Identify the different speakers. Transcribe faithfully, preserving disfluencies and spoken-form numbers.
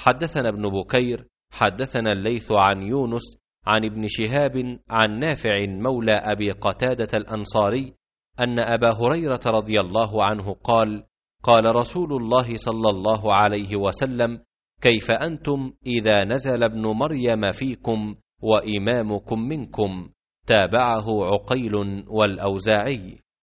Speaker 1: حدثنا ابن بكير حدثنا الليث عن يونس عن ابن شهاب عن نافع مولى أبي قتادة الأنصاري أن أبا هريرة رضي الله عنه قال: قال رسول الله صلى الله عليه وسلم: كيف أنتم إذا نزل ابن مريم فيكم وإمامكم منكم؟ تابعه عقيل والأوزاعي.